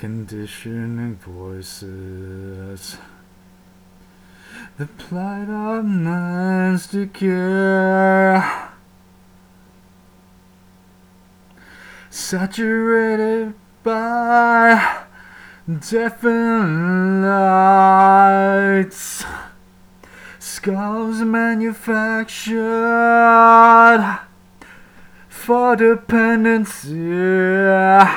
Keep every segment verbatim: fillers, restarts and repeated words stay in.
conditioning voices, the plight of man's decay, saturated by deafening lights, skulls manufactured for dependency.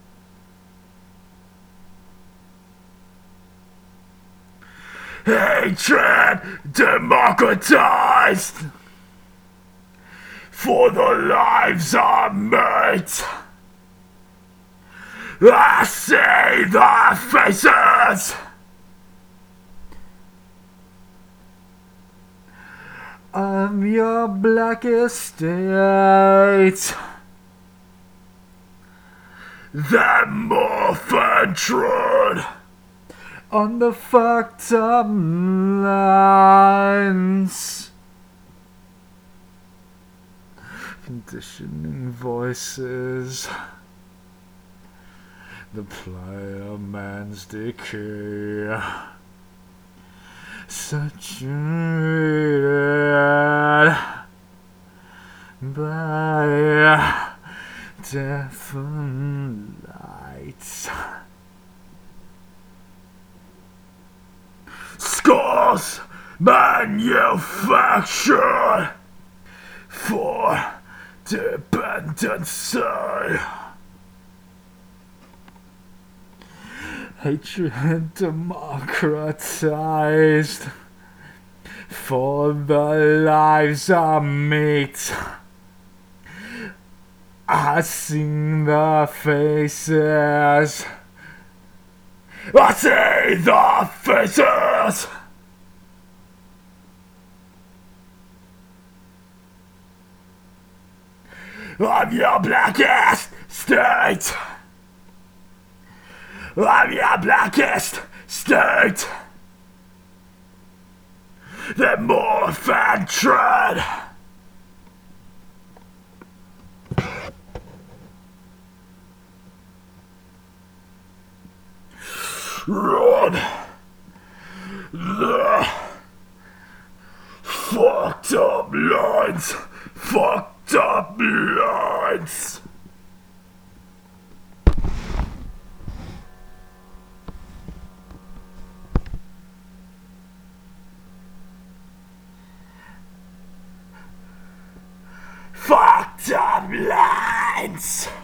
Hatred democratized for the lives of mates. I see the faces of your blackest state. Them orphan trod on the fucked up lines, conditioning voices, the plight of man's decay, saturated by deafening lights. Skulls manufactured for dependency. Hatred democratized for the lives of meat. I sing the faces. I see the faces of your blackest state. Of your blackest state. The morphin tread. Run the fucked up lines, fucked up lines. Fucked up lines.